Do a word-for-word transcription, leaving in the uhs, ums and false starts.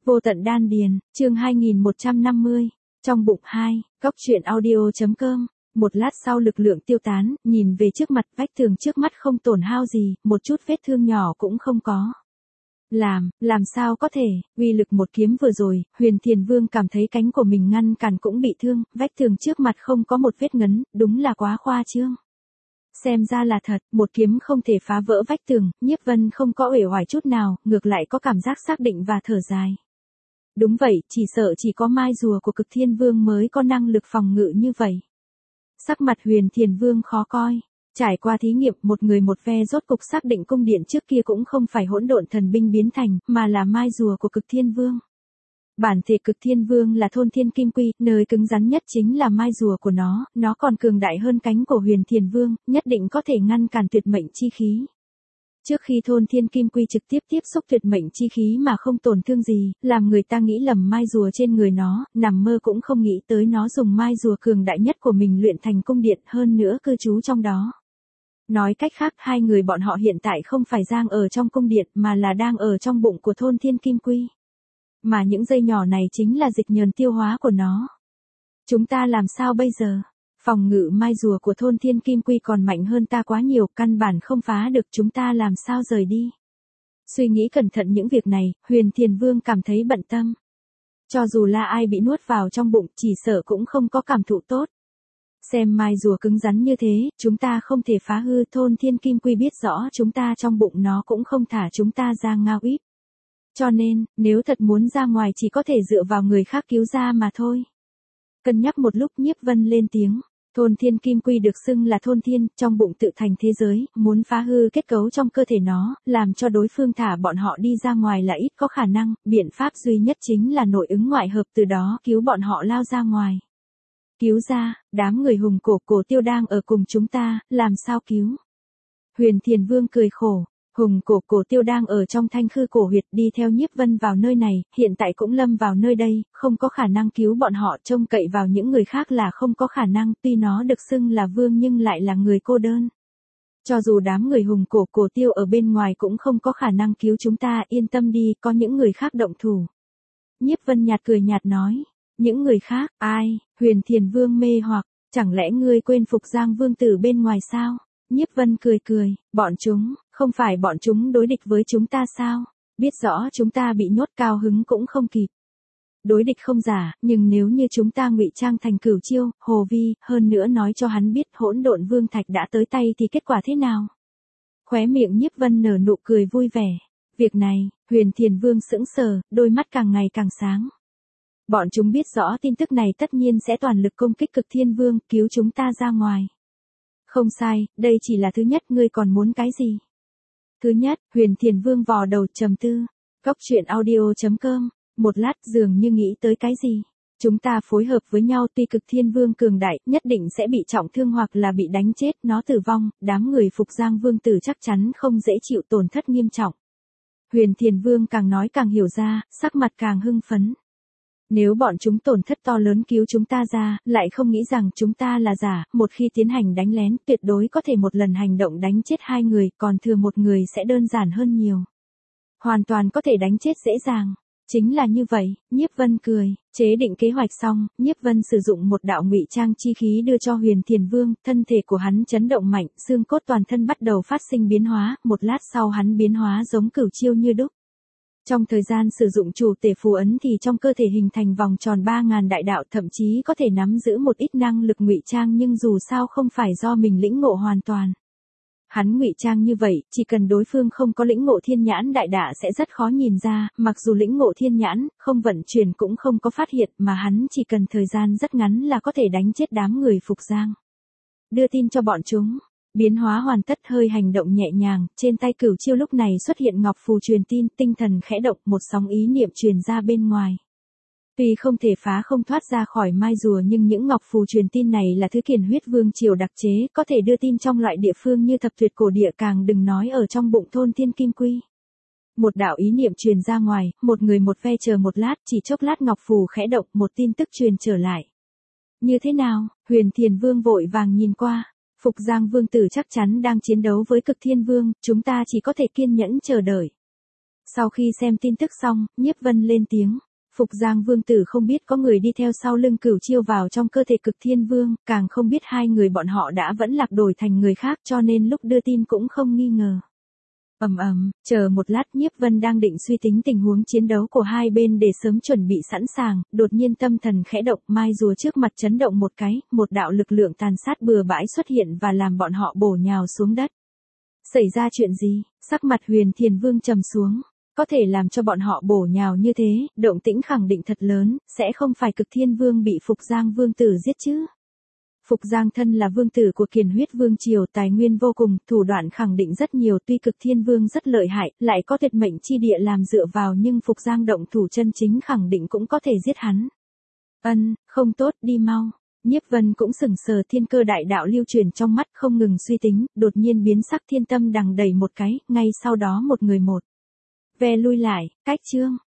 Vô tận đan điền, chương hai nghìn một trăm năm mươi, trong bụng hai, góc truyện audio.com. Một lát sau lực lượng tiêu tán, nhìn về trước mặt, vách tường trước mắt không tổn hao gì, một chút vết thương nhỏ cũng không có. Làm, làm sao có thể, uy lực một kiếm vừa rồi, Huyền Thiền Vương cảm thấy cánh của mình ngăn cản cũng bị thương, vách tường trước mặt không có một vết ngấn, đúng là quá khoa trương. Xem ra là thật, một kiếm không thể phá vỡ vách tường, Nhiếp Vân không có uể oải chút nào, ngược lại có cảm giác xác định và thở dài. Đúng vậy, chỉ sợ chỉ có mai rùa của Cực Thiên Vương mới có năng lực phòng ngự như vậy. Sắc mặt Huyền Thiền Vương khó coi. Trải qua thí nghiệm, một người một ve rốt cục xác định cung điện trước kia cũng không phải hỗn độn thần binh biến thành, mà là mai rùa của Cực Thiên Vương. Bản thể Cực Thiên Vương là thôn thiên kim quy, nơi cứng rắn nhất chính là mai rùa của nó, nó còn cường đại hơn cánh của Huyền Thiền Vương, nhất định có thể ngăn cản tuyệt mệnh chi khí. Trước khi thôn thiên kim quy trực tiếp tiếp xúc tuyệt mệnh chi khí mà không tổn thương gì, làm người ta nghĩ lầm mai rùa trên người nó, nằm mơ cũng không nghĩ tới nó dùng mai rùa cường đại nhất của mình luyện thành cung điện, hơn nữa cư trú trong đó. Nói cách khác, hai người bọn họ hiện tại không phải đang ở trong cung điện mà là đang ở trong bụng của thôn thiên kim quy. Mà những dây nhỏ này chính là dịch nhờn tiêu hóa của nó. Chúng ta làm sao bây giờ? Phòng ngự mai rùa của thôn thiên kim quy còn mạnh hơn ta quá nhiều, căn bản không phá được, chúng ta làm sao rời đi? Suy nghĩ cẩn thận những việc này, Huyền Thiền Vương cảm thấy bận tâm. Cho dù là ai bị nuốt vào trong bụng, chỉ sợ cũng không có cảm thụ tốt. Xem mai rùa cứng rắn như thế, chúng ta không thể phá hư, thôn thiên kim quy biết rõ chúng ta trong bụng nó cũng không thả chúng ta ra ngao íp. Cho nên, nếu thật muốn ra ngoài chỉ có thể dựa vào người khác cứu ra mà thôi. Cân nhắc một lúc, Nhiếp Vân lên tiếng. Thôn thiên kim quy được xưng là thôn thiên, trong bụng tự thành thế giới, muốn phá hư kết cấu trong cơ thể nó, làm cho đối phương thả bọn họ đi ra ngoài là ít có khả năng, biện pháp duy nhất chính là nội ứng ngoại hợp, từ đó cứu bọn họ lao ra ngoài. Cứu ra, đám người hùng cổ cổ tiêu đang ở cùng chúng ta, làm sao cứu? Huyền Thiền Vương cười khổ. Hùng cổ cổ tiêu đang ở trong thanh khư cổ huyệt, đi theo Nhiếp Vân vào nơi này, hiện tại cũng lâm vào nơi đây, không có khả năng cứu bọn họ, trông cậy vào những người khác là không có khả năng, tuy nó được xưng là vương nhưng lại là người cô đơn. Cho dù đám người hùng cổ cổ tiêu ở bên ngoài cũng không có khả năng cứu chúng ta, yên tâm đi, có những người khác động thủ. Nhiếp Vân nhạt cười nhạt nói, những người khác, ai? Huyền Thiền Vương mê hoặc, chẳng lẽ ngươi quên Phục Giang Vương tử bên ngoài sao? Nhiếp Vân cười cười, bọn chúng, không phải bọn chúng đối địch với chúng ta sao? Biết rõ chúng ta bị nhốt, cao hứng cũng không kịp. Đối địch không giả, nhưng nếu như chúng ta ngụy trang thành Cửu Chiêu, Hồ Vi, hơn nữa nói cho hắn biết hỗn độn vương thạch đã tới tay thì kết quả thế nào? Khóe miệng Nhiếp Vân nở nụ cười vui vẻ. Việc này, Huyền Thiền Vương sững sờ, đôi mắt càng ngày càng sáng. Bọn chúng biết rõ tin tức này tất nhiên sẽ toàn lực công kích Cực Thiên Vương, cứu chúng ta ra ngoài. Không sai, đây chỉ là thứ nhất, ngươi còn muốn cái gì? Thứ nhất, Huyền Thiền Vương vò đầu trầm tư. Góc truyện audio.com, một lát dường như nghĩ tới cái gì. Chúng ta phối hợp với nhau, tuy Cực Thiên Vương cường đại, nhất định sẽ bị trọng thương hoặc là bị đánh chết, nó tử vong, đám người Phục Giang Vương tử chắc chắn không dễ chịu tổn thất nghiêm trọng. Huyền Thiền Vương càng nói càng hiểu ra, sắc mặt càng hưng phấn. Nếu bọn chúng tổn thất to lớn cứu chúng ta ra, lại không nghĩ rằng chúng ta là giả, một khi tiến hành đánh lén, tuyệt đối có thể một lần hành động đánh chết hai người, còn thừa một người sẽ đơn giản hơn nhiều. Hoàn toàn có thể đánh chết dễ dàng. Chính là như vậy, Nhiếp Vân cười, chế định kế hoạch xong, Nhiếp Vân sử dụng một đạo ngụy trang chi khí đưa cho Huyền Thiền Vương, thân thể của hắn chấn động mạnh, xương cốt toàn thân bắt đầu phát sinh biến hóa, một lát sau hắn biến hóa giống Cửu Chiêu như đúc. Trong thời gian sử dụng chủ tể phù ấn thì trong cơ thể hình thành vòng tròn ba ngàn đại đạo, thậm chí có thể nắm giữ một ít năng lực ngụy trang, nhưng dù sao không phải do mình lĩnh ngộ hoàn toàn. Hắn ngụy trang như vậy, chỉ cần đối phương không có lĩnh ngộ thiên nhãn đại đả sẽ rất khó nhìn ra, mặc dù lĩnh ngộ thiên nhãn, không vận chuyển cũng không có phát hiện, mà hắn chỉ cần thời gian rất ngắn là có thể đánh chết đám người Phục Giang. Đưa tin cho bọn chúng. Biến hóa hoàn tất, hơi hành động nhẹ nhàng, trên tay Cửu Chiêu lúc này xuất hiện ngọc phù truyền tin, tinh thần khẽ động, một sóng ý niệm truyền ra bên ngoài. Tuy không thể phá không thoát ra khỏi mai rùa, nhưng những ngọc phù truyền tin này là thứ Kiền Huyết Vương triều đặc chế, có thể đưa tin trong loại địa phương như thập tuyệt cổ địa, càng đừng nói ở trong bụng thôn thiên kim quy. Một đạo ý niệm truyền ra ngoài, một người một ve, chờ một lát, chỉ chốc lát ngọc phù khẽ động, một tin tức truyền trở lại. Như thế nào? Huyền Thiền Vương vội vàng nhìn qua. Phục Giang Vương tử chắc chắn đang chiến đấu với Cực Thiên Vương, chúng ta chỉ có thể kiên nhẫn chờ đợi. Sau khi xem tin tức xong, Nhiếp Vân lên tiếng. Phục Giang Vương tử không biết có người đi theo sau lưng Cửu Chiêu vào trong cơ thể Cực Thiên Vương, càng không biết hai người bọn họ đã vẫn lạc đổi thành người khác cho nên lúc đưa tin cũng không nghi ngờ. Ầm ầm, chờ một lát Nhiếp Vân đang định suy tính tình huống chiến đấu của hai bên để sớm chuẩn bị sẵn sàng, đột nhiên tâm thần khẽ động, mai rùa trước mặt chấn động một cái, một đạo lực lượng tàn sát bừa bãi xuất hiện và làm bọn họ bổ nhào xuống đất. Xảy ra chuyện gì? Sắc mặt Huyền Thiền Vương trầm xuống. Có thể làm cho bọn họ bổ nhào như thế, động tĩnh khẳng định thật lớn, sẽ không phải Cực Thiên Vương bị Phục Giang Vương tử giết chứ. Phục Giang thân là vương tử của Kiền Huyết Vương triều, tài nguyên vô cùng, thủ đoạn khẳng định rất nhiều, tuy Cực Thiên Vương rất lợi hại, lại có tuyệt mệnh chi địa làm dựa vào nhưng Phục Giang động thủ chân chính khẳng định cũng có thể giết hắn. Ân, không tốt, đi mau. Nhiếp Vân cũng sững sờ, thiên cơ đại đạo lưu truyền trong mắt không ngừng suy tính, đột nhiên biến sắc, thiên tâm đằng đẩy một cái, ngay sau đó một người một. Ve lui lại, cách chương.